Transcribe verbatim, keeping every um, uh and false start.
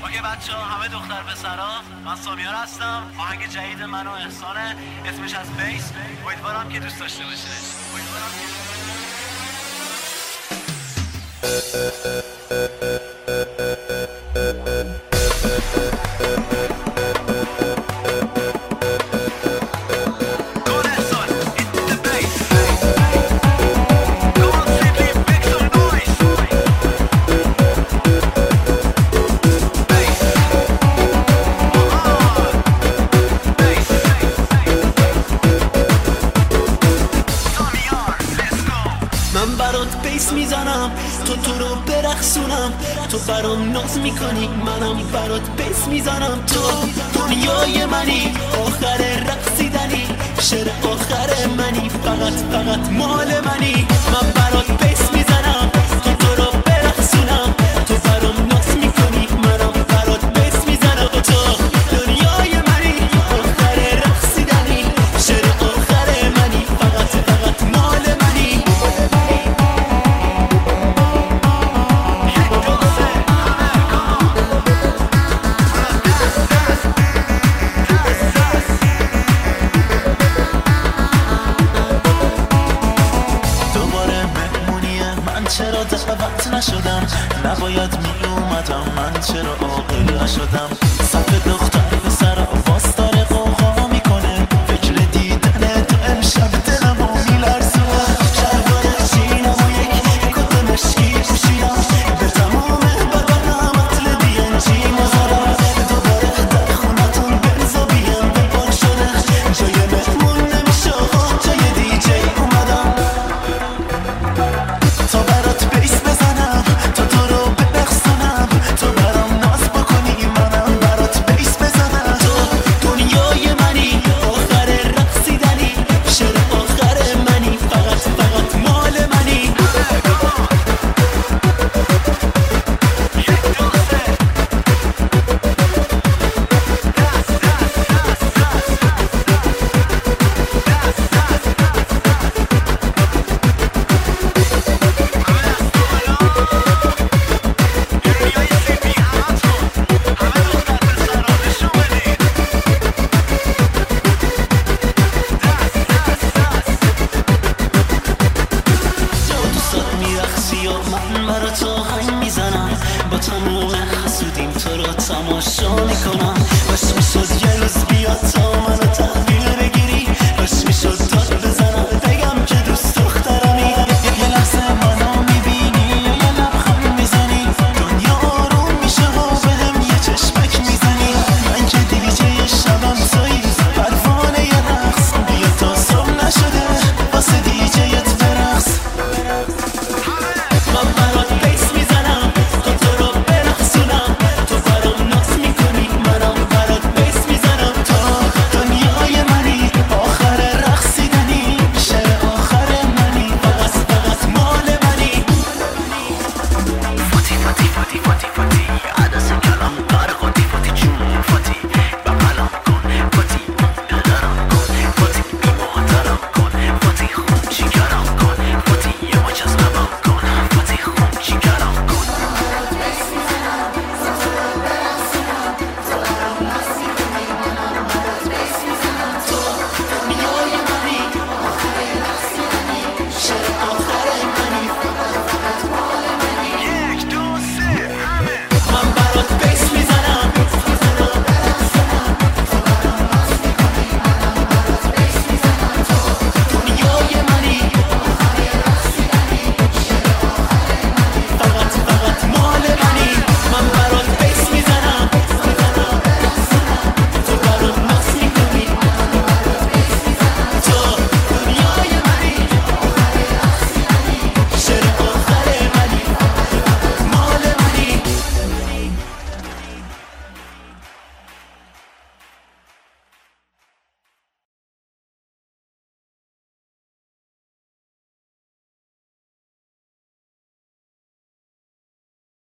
اوکی بچه ها، همه دختر پسرا، من سامیار هستم. آهنگ جدید من و احسانه، اسمش از بیس. امیدوارم که دوست داشته باشینش. امیدوارم که من برات بیس میزنم، تو تو رو برقصونم، تو برام ناز میکنی، منم برات بیس میزنم. تو دنیای منی، آخر رقصیدنی، شعر آخر منی، فقط فقط مال منی. من برات بیس میزنم، تو تو رو برقصونم، تو برام ناز میکنی، منم برات بیس میزنم. تو دنیای منی، آخر رقصیدنی، شعر آخر منی، فقط فقط مال منی. چرا دعوت نشدم، نباید می اومدم، من چرا عاقل نشدم. صف دختر به سر آواز داره قوقا میکنه، فکر دیدن تو امشب دلمو میلرزونه. شلوار جینم و یک کت مشکی پوشیدم، به تمام بدنم عطر دی ان جی مزارم. دوباره در خونتون بنزا بی ام به پاک شده، جای مهمون نمیشه آقا، جای دی جی اومدم تا برات بیس بزنم، تا تو رو برقصونم، تو برام ناز بکنی، منم برات بیس بزنم. تو دنیای منی، آخر رقصیدنی، شعر آخر منی، فقط فقط مال منی. من برا تو آهنگ میزنم، با تموم حسودیم تو رو تماشا میکنم. باش میشد یه روز بیاد تا منو تحویل بگیری، باش میشد داد بزنم بگم که دوست دخترمی. یه لحظه منو میبینی، یه لبخند میزنی، دنیا آروم میشه و بهم یه چشمک میزنی. من که دیجی شبم تویی، پروانه یه رقص، بیا تا صبح نشده واسه دیجیت برقص. من برات بیس میزنم، تو تو رو برقصونم، تو برام ناز میکنی، منم برات بیس میزنم. تو دنیای منی، آخر رقصیدنی، شعر آخر منی، فقط فقط مال منی. فاتی فاتی فاتی فاتی فاتی عدس